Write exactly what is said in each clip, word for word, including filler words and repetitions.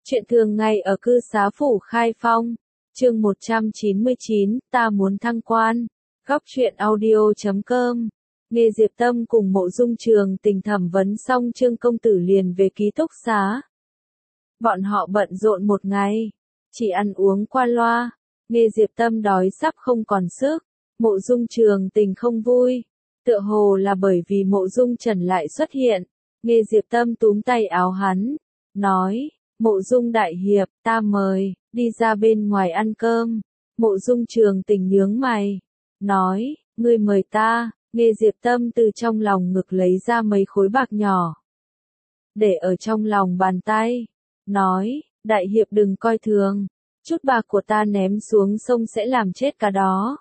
Chuyện thường ngày ở cư xá phủ Khai Phong, chương một trăm chín mươi chín, ta muốn thăng quan. Góc truyện audio chấm com. Nghe Diệp Tâm cùng Mộ Dung Trường Tình thẩm vấn xong Trương công tử liền về ký túc xá. Bọn họ bận rộn một ngày, chỉ ăn uống qua loa. Nghe Diệp Tâm đói sắp không còn sức, Mộ Dung Trường Tình không vui, tựa hồ là bởi vì Mộ Dung Trần lại xuất hiện. Nghe Diệp Tâm túm tay áo hắn, nói: Mộ Dung đại hiệp, ta mời, đi ra bên ngoài ăn cơm. Mộ Dung Trường Tình nhướng mày, nói: ngươi mời ta. Nghe Diệp Tâm từ trong lòng ngực lấy ra mấy khối bạc nhỏ, để ở trong lòng bàn tay, nói: đại hiệp đừng coi thường, chút bạc của ta ném xuống sông sẽ làm chết cả đó.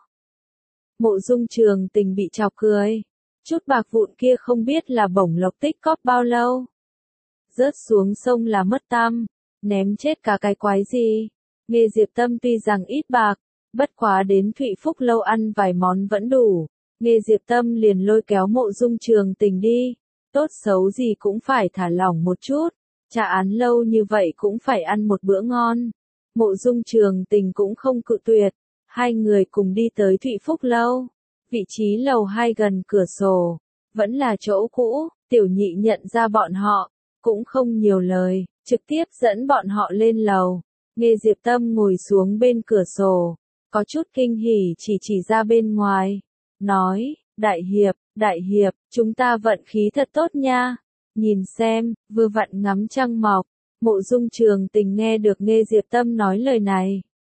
Mộ Dung Trường Tình bị chọc cười, chút bạc vụn kia không biết là bổng lộc tích cóp bao lâu, rớt xuống sông là mất tăm, ném chết cả cái quái gì. Nghe Diệp Tâm tuy rằng ít bạc, bất quá đến Thụy Phúc lâu ăn vài món vẫn đủ. Nghe Diệp Tâm liền lôi kéo Mộ Dung Trường Tình đi, tốt xấu gì cũng phải thả lỏng một chút, trả án lâu như vậy cũng phải ăn một bữa ngon. Mộ Dung Trường Tình cũng không cự tuyệt, hai người cùng đi tới Thụy Phúc lâu, vị trí lầu hai gần cửa sổ, vẫn là chỗ cũ. Tiểu Nhị nhận ra bọn họ, cũng không nhiều lời, trực tiếp dẫn bọn họ lên lầu. Nghe Diệp Tâm ngồi xuống bên cửa sổ, có chút kinh hỉ chỉ chỉ ra bên ngoài, nói: đại hiệp, đại hiệp, chúng ta vận khí thật tốt nha. Nhìn xem, vừa vặn ngắm trăng mọc. Mộ Dung Trường Tình nghe được Nghe Diệp Tâm nói lời này,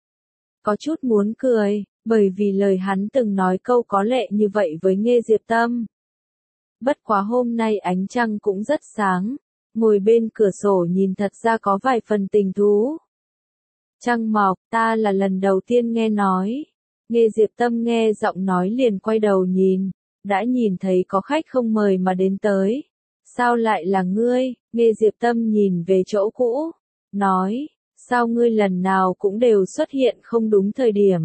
có chút muốn cười, bởi vì lời hắn từng nói câu có lệ như vậy với Nghe Diệp Tâm. Bất quá hôm nay ánh trăng cũng rất sáng, ngồi bên cửa sổ nhìn thật ra có vài phần tình thú. Trăng mọc, ta là lần đầu tiên nghe nói. Nghe Diệp Tâm nghe giọng nói liền quay đầu nhìn, đã nhìn thấy có khách không mời mà đến tới. Sao lại là ngươi? Nghe Diệp Tâm nhìn về chỗ cũ, nói: sao ngươi lần nào cũng đều xuất hiện không đúng thời điểm.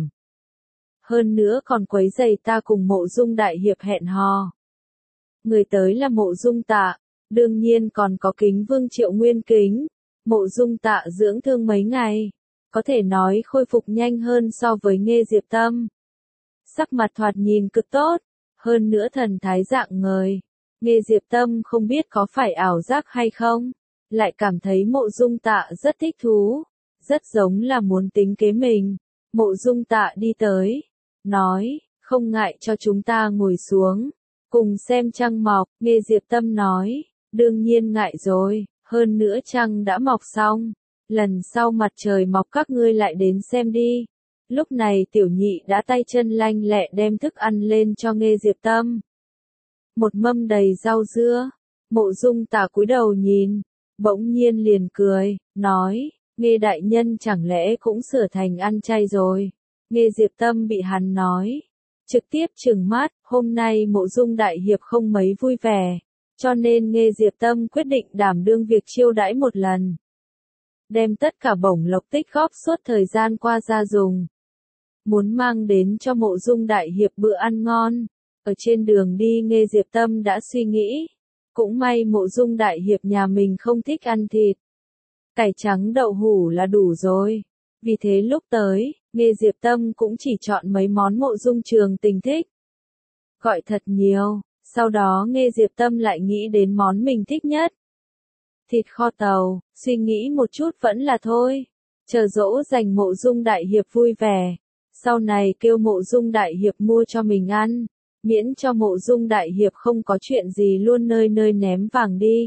Hơn nữa còn quấy rầy ta cùng Mộ Dung đại hiệp hẹn hò. Người tới là Mộ Dung Tạ, đương nhiên còn có Kính Vương Triệu Nguyên Kính. Mộ Dung Tạ dưỡng thương mấy ngày, có thể nói khôi phục nhanh hơn so với Nghe Diệp Tâm. Sắc mặt thoạt nhìn cực tốt, hơn nữa thần thái dạng ngời. Nghe Diệp Tâm không biết có phải ảo giác hay không, lại cảm thấy Mộ Dung Tạ rất thích thú, rất giống là muốn tính kế mình. Mộ Dung Tạ đi tới, nói: không ngại cho chúng ta ngồi xuống, cùng xem trăng mọc. Nghe Diệp Tâm nói: đương nhiên ngại rồi, hơn nữa trăng đã mọc xong, lần sau mặt trời mọc các ngươi lại đến xem đi. Lúc này Tiểu Nhị đã tay chân lanh lẹ đem thức ăn lên cho Nghe Diệp Tâm. Một mâm đầy rau dưa. Mộ Dung Tạ cúi đầu nhìn, bỗng nhiên liền cười, nói: Nghe đại nhân chẳng lẽ cũng sửa thành ăn chay rồi. Nghe Diệp Tâm bị hắn nói, trực tiếp trừng mắt. Hôm nay Mộ Dung đại hiệp không mấy vui vẻ, cho nên Nghe Diệp Tâm quyết định đảm đương việc chiêu đãi một lần, đem tất cả bổng lộc tích góp suốt thời gian qua ra dùng, muốn mang đến cho Mộ Dung đại hiệp bữa ăn ngon. Ở trên đường đi Nghe Diệp Tâm đã suy nghĩ, cũng may Mộ Dung đại hiệp nhà mình không thích ăn thịt, cải trắng đậu hủ là đủ rồi. Vì thế lúc tới, Nghe Diệp Tâm cũng chỉ chọn mấy món Mộ Dung Trường Tình thích, gọi thật nhiều. Sau đó Nghe Diệp Tâm lại nghĩ đến món mình thích nhất, thịt kho tàu. Suy nghĩ một chút vẫn là thôi, chờ dỗ dành Mộ Dung đại hiệp vui vẻ, sau này kêu Mộ Dung đại hiệp mua cho mình ăn, miễn cho Mộ Dung đại hiệp không có chuyện gì luôn nơi nơi ném vàng đi.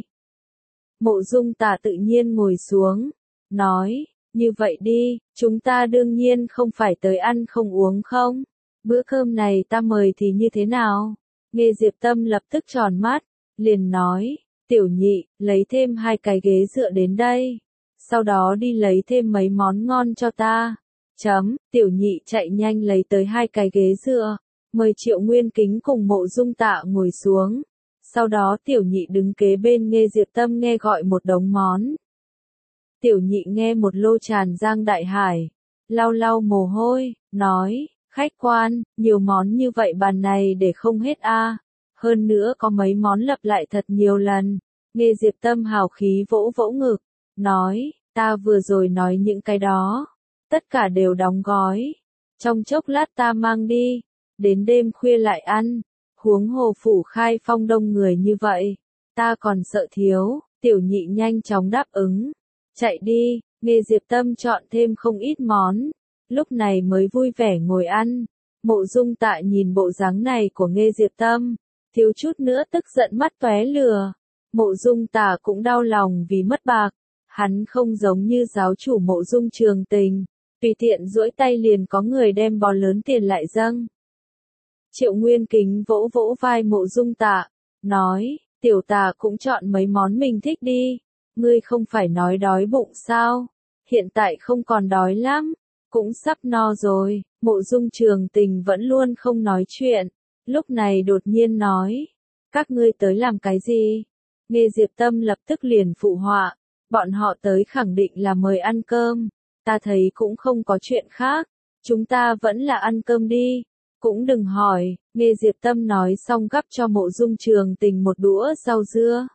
Mộ Dung Tạ tự nhiên ngồi xuống, nói: như vậy đi, chúng ta đương nhiên không phải tới ăn không uống không, bữa cơm này ta mời thì như thế nào? Nghe Diệp Tâm lập tức tròn mắt, liền nói: Tiểu Nhị, lấy thêm hai cái ghế dựa đến đây, sau đó đi lấy thêm mấy món ngon cho ta. Chấm. Tiểu Nhị chạy nhanh lấy tới hai cái ghế dựa, mời Triệu Nguyên Kính cùng Mộ Dung Tạ ngồi xuống. Sau đó Tiểu Nhị đứng kế bên Nghe Diệp Tâm nghe gọi một đống món. Tiểu Nhị nghe một lô tràn giang đại hải, lau lau mồ hôi, nói: khách quan, nhiều món như vậy bàn này để không hết a. Hơn nữa có mấy món lặp lại thật nhiều lần. Nghe Diệp Tâm hào khí vỗ vỗ ngực, nói: ta vừa rồi nói những cái đó, tất cả đều đóng gói. Trong chốc lát ta mang đi, đến đêm khuya lại ăn, huống hồ Phủ Khai Phong đông người như vậy, ta còn sợ thiếu. Tiểu nhị nhanh chóng đáp ứng, chạy đi, Nghe Diệp Tâm chọn thêm không ít món, lúc này mới vui vẻ ngồi ăn. Mộ Dung Tạ nhìn bộ dáng này của Nghe Diệp Tâm, thiếu chút nữa tức giận mắt tóe lửa. Mộ Dung Tạ cũng đau lòng vì mất bạc, hắn không giống như giáo chủ Mộ Dung Trường Tình, tùy tiện duỗi tay liền có người đem bó lớn tiền lại dâng. Triệu Nguyên Kính vỗ vỗ vai Mộ Dung Tạ, nói, tiểu Tạ cũng chọn mấy món mình thích đi, ngươi không phải nói đói bụng sao, hiện tại không còn đói lắm, cũng sắp no rồi. Mộ Dung Trường Tình vẫn luôn không nói chuyện, lúc này đột nhiên nói, các ngươi tới làm cái gì? Nghe Diệp Tâm lập tức liền phụ họa, bọn họ tới khẳng định là mời ăn cơm, ta thấy cũng không có chuyện khác, chúng ta vẫn là ăn cơm đi, cũng đừng hỏi. Nghe Diệp Tâm nói xong gắp cho Mộ Dung Trường Tình một đũa rau dưa.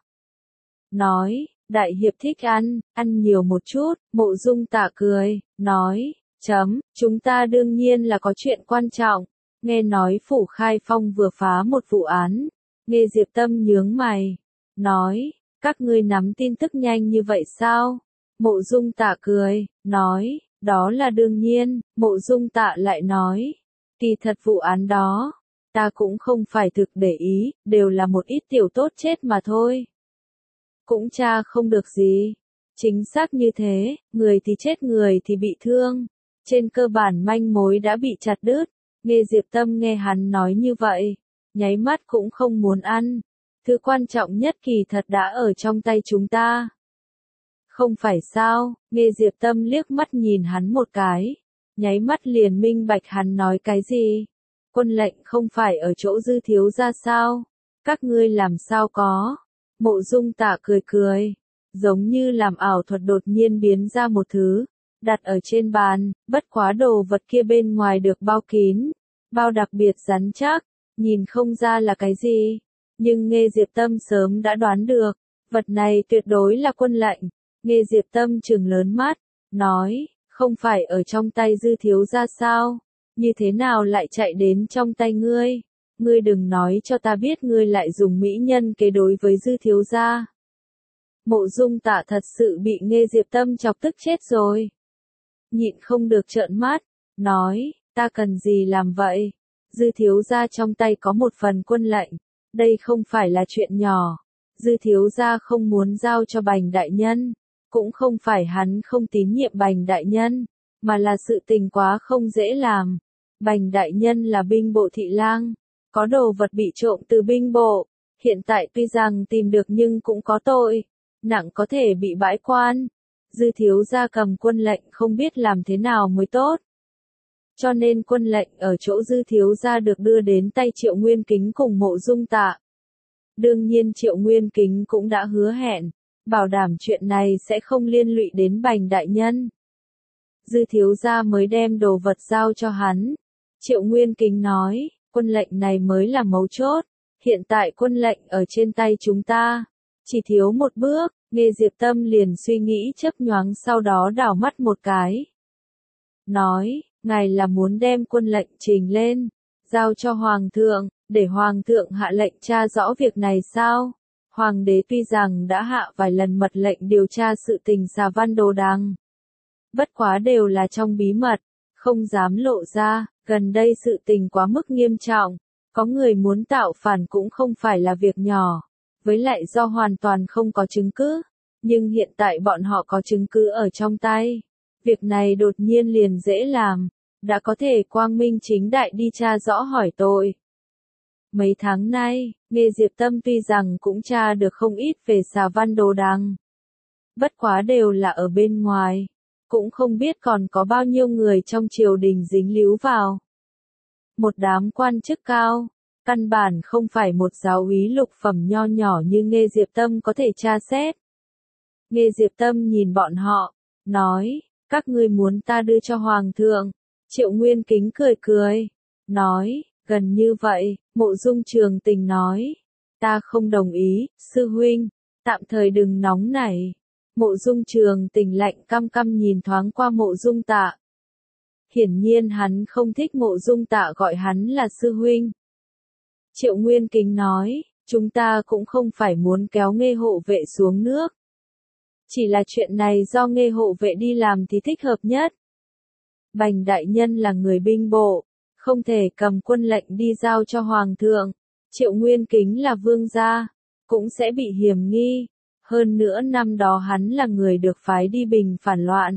Nói, đại hiệp thích ăn, ăn nhiều một chút. Mộ Dung Tạ cười, nói, chấm, chúng ta đương nhiên là có chuyện quan trọng. Nghe nói Phủ Khai Phong vừa phá một vụ án. Nghe Diệp Tâm nhướng mày, nói, các ngươi nắm tin tức nhanh như vậy sao? Mộ Dung Tạ cười, nói, đó là đương nhiên. Mộ Dung Tạ lại nói, kỳ thật vụ án đó, ta cũng không phải thực để ý, đều là một ít tiểu tốt chết mà thôi. Cũng tra không được gì. Chính xác như thế, người thì chết người thì bị thương. Trên cơ bản manh mối đã bị chặt đứt. Nghe Diệp Tâm nghe hắn nói như vậy, nháy mắt cũng không muốn ăn. Thứ quan trọng nhất kỳ thật đã ở trong tay chúng ta. Không phải sao? Nghe Diệp Tâm liếc mắt nhìn hắn một cái, nháy mắt liền minh bạch hắn nói cái gì. Quân lệnh không phải ở chỗ Dư thiếu gia sao? Các ngươi làm sao có? Mộ Dung Tạ cười cười, giống như làm ảo thuật đột nhiên biến ra một thứ, đặt ở trên bàn, bất quá đồ vật kia bên ngoài được bao kín, bao đặc biệt rắn chắc, nhìn không ra là cái gì, nhưng Nghe Diệp Tâm sớm đã đoán được, vật này tuyệt đối là quân lệnh. Nghe Diệp Tâm trừng lớn mắt, nói, không phải ở trong tay Dư thiếu gia sao, như thế nào lại chạy đến trong tay ngươi? Ngươi đừng nói cho ta biết ngươi lại dùng mỹ nhân kế đối với Dư thiếu gia. Mộ Dung Tạ thật sự bị Nghe Diệp Tâm chọc tức chết rồi. Nhịn không được trợn mắt, nói, ta cần gì làm vậy? Dư thiếu gia trong tay có một phần quân lệnh, đây không phải là chuyện nhỏ. Dư thiếu gia không muốn giao cho Bành đại nhân, cũng không phải hắn không tín nhiệm Bành đại nhân, mà là sự tình quá không dễ làm. Bành đại nhân là binh bộ thị lang, có đồ vật bị trộm từ binh bộ, hiện tại tuy rằng tìm được nhưng cũng có tội, nặng có thể bị bãi quan. Dư thiếu gia cầm quân lệnh không biết làm thế nào mới tốt. Cho nên quân lệnh ở chỗ Dư thiếu gia được đưa đến tay Triệu Nguyên Kính cùng Mộ Dung Tạ. Đương nhiên Triệu Nguyên Kính cũng đã hứa hẹn, bảo đảm chuyện này sẽ không liên lụy đến Bành đại nhân. Dư thiếu gia mới đem đồ vật giao cho hắn. Triệu Nguyên Kính nói, quân lệnh này mới là mấu chốt, hiện tại quân lệnh ở trên tay chúng ta, chỉ thiếu một bước. Nghe Diệp Tâm liền suy nghĩ chớp nhoáng sau đó đảo mắt một cái. Nói, ngài là muốn đem quân lệnh trình lên, giao cho Hoàng thượng, để Hoàng thượng hạ lệnh tra rõ việc này sao? Hoàng đế tuy rằng đã hạ vài lần mật lệnh điều tra sự tình Xà Văn Đồ Đằng, bất quá đều là trong bí mật, không dám lộ ra, gần đây sự tình quá mức nghiêm trọng, có người muốn tạo phản cũng không phải là việc nhỏ, với lại do hoàn toàn không có chứng cứ, nhưng hiện tại bọn họ có chứng cứ ở trong tay, việc này đột nhiên liền dễ làm, đã có thể quang minh chính đại đi tra rõ hỏi tội. Mấy tháng nay, Nghe Diệp Tâm tuy rằng cũng tra được không ít về Xà Văn Đồ Đằng, bất quá đều là ở bên ngoài, cũng không biết còn có bao nhiêu người trong triều đình dính líu vào. Một đám quan chức cao, căn bản không phải một giáo úy lục phẩm nho nhỏ như Nghe Diệp Tâm có thể tra xét. Nghe Diệp Tâm nhìn bọn họ, nói, các ngươi muốn ta đưa cho Hoàng thượng. Triệu Nguyên Kính cười cười, nói, gần như vậy. Mộ Dung Trường Tình nói, ta không đồng ý, sư huynh, tạm thời đừng nóng nảy. Mộ Dung Trường Tình lạnh căm căm nhìn thoáng qua Mộ Dung Tạ. Hiển nhiên hắn không thích Mộ Dung Tạ gọi hắn là sư huynh. Triệu Nguyên Kính nói, chúng ta cũng không phải muốn kéo Nghê hộ vệ xuống nước. Chỉ là chuyện này do Nghê hộ vệ đi làm thì thích hợp nhất. Bành đại nhân là người binh bộ, không thể cầm quân lệnh đi giao cho Hoàng thượng. Triệu Nguyên Kính là vương gia, cũng sẽ bị hiểm nghi. Hơn nữa năm đó hắn là người được phái đi bình phản loạn.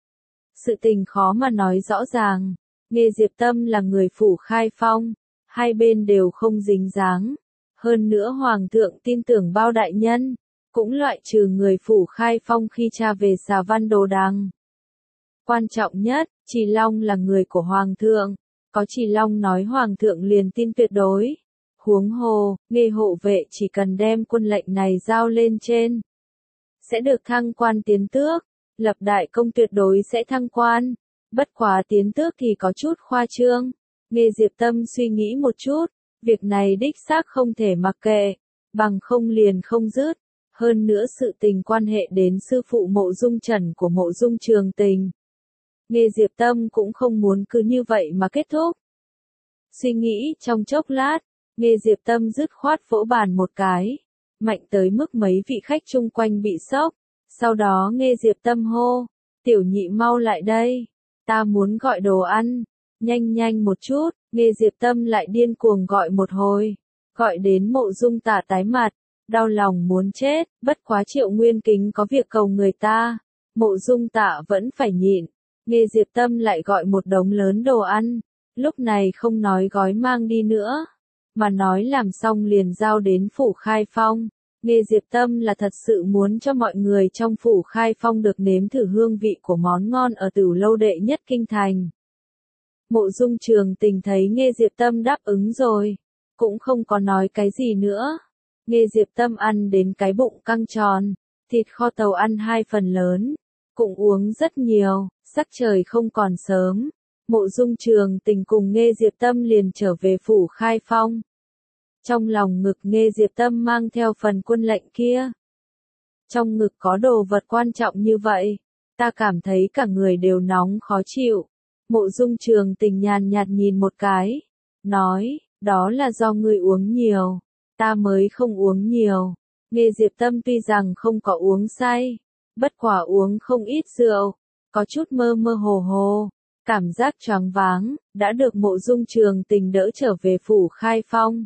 Sự tình khó mà nói rõ ràng. Nghê Diệp Tâm là người phủ Khai Phong, hai bên đều không dính dáng. Hơn nữa Hoàng thượng tin tưởng Bao đại nhân, cũng loại trừ người phủ Khai Phong khi tra về Xà Văn Đồ Đằng. Quan trọng nhất, Trì Long là người của Hoàng thượng, có Trì Long nói Hoàng thượng liền tin tuyệt đối. Huống hồ, Nghê hộ vệ chỉ cần đem quân lệnh này giao lên trên, sẽ được thăng quan tiến tước, lập đại công tuyệt đối sẽ thăng quan, bất quá tiến tước thì có chút khoa trương. Nghê Diệp Tâm suy nghĩ một chút, việc này đích xác không thể mặc kệ, bằng không liền không dứt, hơn nữa sự tình quan hệ đến sư phụ Mộ Dung Trần của Mộ Dung Trường Tình. Nghê Diệp Tâm cũng không muốn cứ như vậy mà kết thúc. Suy nghĩ trong chốc lát, Nghê Diệp Tâm dứt khoát vỗ bàn một cái, mạnh tới mức mấy vị khách chung quanh bị sốc. Sau đó Nghê Diệp Tâm hô, tiểu nhị mau lại đây, ta muốn gọi đồ ăn, nhanh nhanh một chút. Nghê Diệp Tâm lại điên cuồng gọi một hồi, gọi đến Mộ Dung Tạ tái mặt, đau lòng muốn chết, bất quá Triệu Nguyên Kính có việc cầu người ta, Mộ Dung Tạ vẫn phải nhịn. Nghê Diệp Tâm lại gọi một đống lớn đồ ăn, lúc này không nói gói mang đi nữa, mà nói làm xong liền giao đến phủ Khai Phong. Nghê Diệp Tâm là thật sự muốn cho mọi người trong phủ Khai Phong được nếm thử hương vị của món ngon ở Tửu lâu đệ nhất kinh thành. Mộ Dung Trường Tình thấy Nghê Diệp Tâm đáp ứng rồi, cũng không có nói cái gì nữa. Nghê Diệp Tâm ăn đến cái bụng căng tròn, thịt kho tàu ăn hai phần lớn, cũng uống rất nhiều, sắc trời không còn sớm. Mộ Dung Trường Tình cùng Nghê Diệp Tâm liền trở về phủ Khai Phong. Trong lòng ngực Nghê Diệp Tâm mang theo phần quân lệnh kia. Trong ngực có đồ vật quan trọng như vậy, ta cảm thấy cả người đều nóng khó chịu. Mộ Dung Trường Tình nhàn nhạt nhìn một cái, nói, đó là do ngươi uống nhiều, ta mới không uống nhiều. Nghê Diệp Tâm tuy rằng không có uống say, bất quả uống không ít rượu, có chút mơ mơ hồ hồ, cảm giác choáng váng, đã được Mộ Dung Trường Tình đỡ trở về phủ Khai Phong.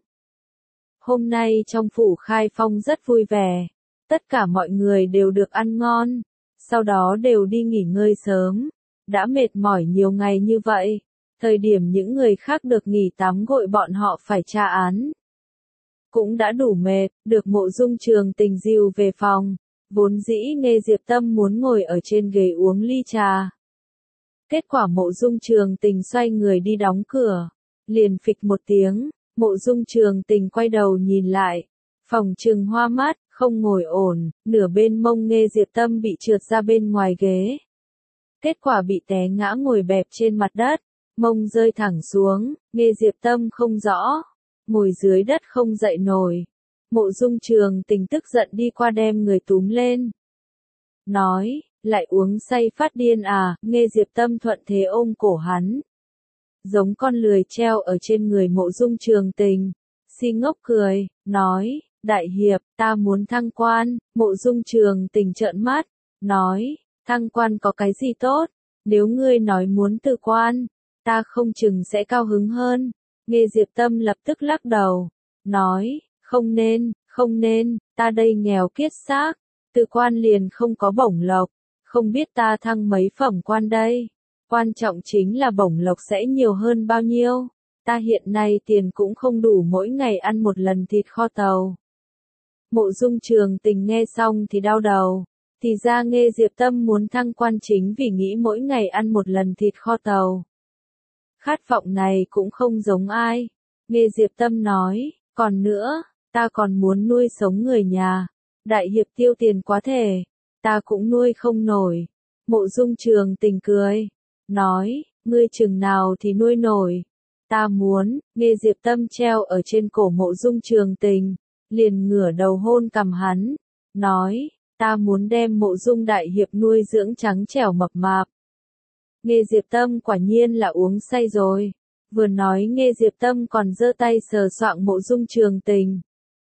Hôm nay trong phủ Khai Phong rất vui vẻ, tất cả mọi người đều được ăn ngon, sau đó đều đi nghỉ ngơi sớm. Đã mệt mỏi nhiều ngày như vậy, thời điểm những người khác được nghỉ tắm gội bọn họ phải tra án. Cũng đã đủ mệt, được Mộ Dung Trường Tình dìu về phòng, vốn dĩ Nghê Diệp Tâm muốn ngồi ở trên ghế uống ly trà. Kết quả Mộ Dung Trường Tình xoay người đi đóng cửa, liền phịch một tiếng, Mộ Dung Trường Tình quay đầu nhìn lại, phòng trừng hoa mắt, không ngồi ổn, nửa bên mông Nghê Diệp Tâm bị trượt ra bên ngoài ghế. Kết quả bị té ngã ngồi bẹp trên mặt đất, mông rơi thẳng xuống, Nghê Diệp Tâm không rõ, ngồi dưới đất không dậy nổi. Mộ Dung Trường Tình tức giận đi qua đem người túm lên. Nói, lại uống say phát điên à, Nghê Diệp Tâm thuận thế ôm cổ hắn. Giống con lười treo ở trên người Mộ Dung Trường Tình, si ngốc cười, nói, đại hiệp, ta muốn thăng quan. Mộ Dung Trường Tình trợn mắt, nói, thăng quan có cái gì tốt, nếu ngươi nói muốn từ quan, ta không chừng sẽ cao hứng hơn. Nghê Diệp Tâm lập tức lắc đầu, nói, không nên, không nên, ta đây nghèo kiết xác, từ quan liền không có bổng lộc, không biết ta thăng mấy phẩm quan đây, quan trọng chính là bổng lộc sẽ nhiều hơn bao nhiêu, ta hiện nay tiền cũng không đủ mỗi ngày ăn một lần thịt kho tàu. Mộ Dung Trường Tình nghe xong thì đau đầu. Thì ra Nghê Diệp Tâm muốn thăng quan chính vì nghĩ mỗi ngày ăn một lần thịt kho tàu. Khát vọng này cũng không giống ai. Nghê Diệp Tâm nói, còn nữa, ta còn muốn nuôi sống người nhà. Đại hiệp tiêu tiền quá thể, ta cũng nuôi không nổi. Mộ Dung Trường Tình cười, nói, ngươi chừng nào thì nuôi nổi. Ta muốn. Nghê Diệp Tâm treo ở trên cổ Mộ Dung Trường Tình, liền ngửa đầu hôn cằm hắn, nói, ta muốn đem Mộ Dung đại hiệp nuôi dưỡng trắng trẻo mập mạp. Nghe Diệp Tâm quả nhiên là uống say rồi. Vừa nói nghe Diệp Tâm còn giơ tay sờ soạng Mộ Dung Trường Tình.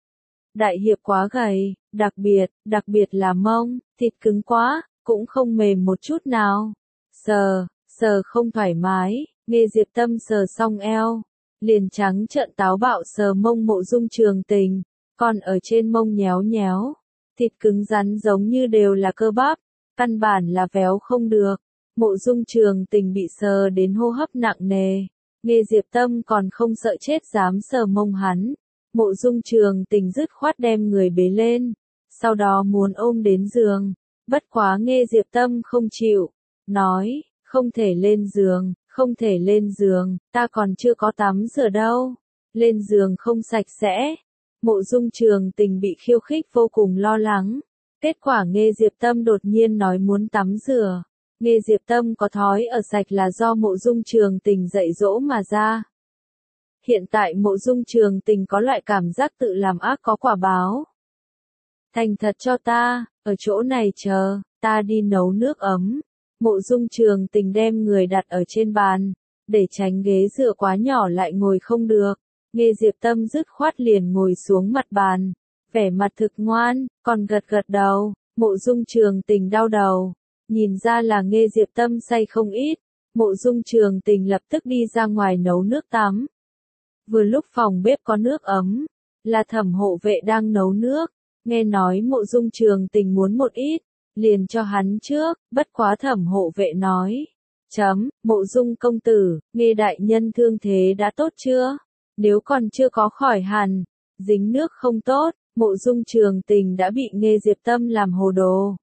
Đại hiệp quá gầy, đặc biệt, đặc biệt là mông, thịt cứng quá, cũng không mềm một chút nào. Sờ, sờ không thoải mái, nghe Diệp Tâm sờ xong eo, liền trắng trợn táo bạo sờ mông Mộ Dung Trường Tình, còn ở trên mông nhéo nhéo, thịt cứng rắn giống như đều là cơ bắp, căn bản là véo không được. Mộ Dung Trường Tình bị sờ đến hô hấp nặng nề, nghe Diệp Tâm còn không sợ chết dám sờ mông hắn. Mộ Dung Trường Tình dứt khoát đem người bế lên, sau đó muốn ôm đến giường, bất quá nghe Diệp Tâm không chịu, nói, không thể lên giường, không thể lên giường, ta còn chưa có tắm rửa đâu, lên giường không sạch sẽ. Mộ Dung Trường Tình bị khiêu khích vô cùng lo lắng, kết quả nghe Diệp Tâm đột nhiên nói muốn tắm rửa, nghe Diệp Tâm có thói ở sạch là do Mộ Dung Trường Tình dạy dỗ mà ra. Hiện tại Mộ Dung Trường Tình có loại cảm giác tự làm ác có quả báo. Thành thật cho ta, ở chỗ này chờ, ta đi nấu nước ấm. Mộ Dung Trường Tình đem người đặt ở trên bàn, để tránh ghế dựa quá nhỏ lại ngồi không được. Nghe Diệp Tâm dứt khoát liền ngồi xuống mặt bàn, vẻ mặt thực ngoan, còn gật gật đầu. Mộ Dung Trường Tình đau đầu, nhìn ra là nghe Diệp Tâm say không ít. Mộ Dung Trường Tình lập tức đi ra ngoài nấu nước tắm. Vừa lúc phòng bếp có nước ấm, là Thẩm hộ vệ đang nấu nước, nghe nói Mộ Dung Trường Tình muốn một ít, liền cho hắn trước, bất quá Thẩm hộ vệ nói, chấm, Mộ Dung công tử, nghe đại nhân thương thế đã tốt chưa? Nếu còn chưa có khỏi hẳn, dính nước không tốt, Mộ Dung Trường Tình đã bị nghe Diệp Tâm làm hồ đồ.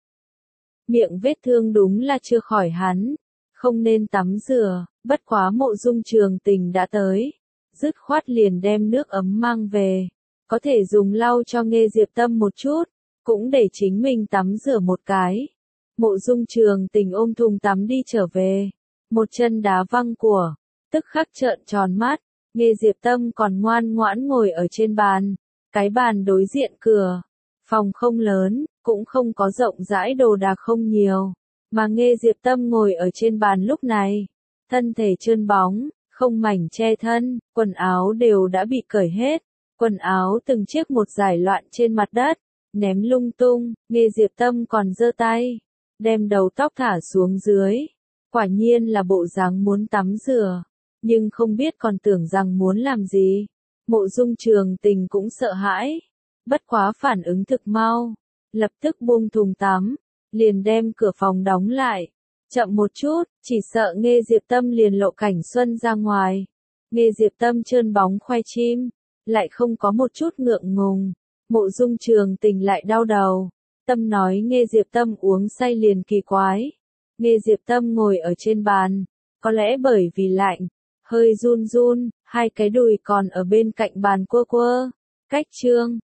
Miệng vết thương đúng là chưa khỏi hắn, không nên tắm rửa, bất quá Mộ Dung Trường Tình đã tới. Dứt khoát liền đem nước ấm mang về, có thể dùng lau cho nghe Diệp Tâm một chút, cũng để chính mình tắm rửa một cái. Mộ Dung Trường Tình ôm thùng tắm đi trở về, một chân đá văng của, tức khắc trợn tròn mắt, nghe Diệp Tâm còn ngoan ngoãn ngồi ở trên bàn, cái bàn đối diện cửa, phòng không lớn, cũng không có rộng rãi đồ đạc không nhiều, mà nghe Diệp Tâm ngồi ở trên bàn lúc này, thân thể trơn bóng. Không mảnh che thân, quần áo đều đã bị cởi hết, quần áo từng chiếc một giải loạn trên mặt đất, ném lung tung, nghe Diệp Tâm còn giơ tay, đem đầu tóc thả xuống dưới, quả nhiên là bộ dáng muốn tắm rửa, nhưng không biết còn tưởng rằng muốn làm gì. Mộ Dung Trường Tình cũng sợ hãi, bất quá phản ứng thực mau, lập tức buông thùng tắm, liền đem cửa phòng đóng lại. Chậm một chút, chỉ sợ nghe Diệp Tâm liền lộ cảnh xuân ra ngoài. Nghe Diệp Tâm trơn bóng khoai chim, lại không có một chút ngượng ngùng. Mộ Dung Trường Tình lại đau đầu. Tâm nói nghe Diệp Tâm uống say liền kỳ quái. Nghe Diệp Tâm ngồi ở trên bàn, có lẽ bởi vì lạnh, hơi run run, hai cái đùi còn ở bên cạnh bàn quơ quơ. Cách chương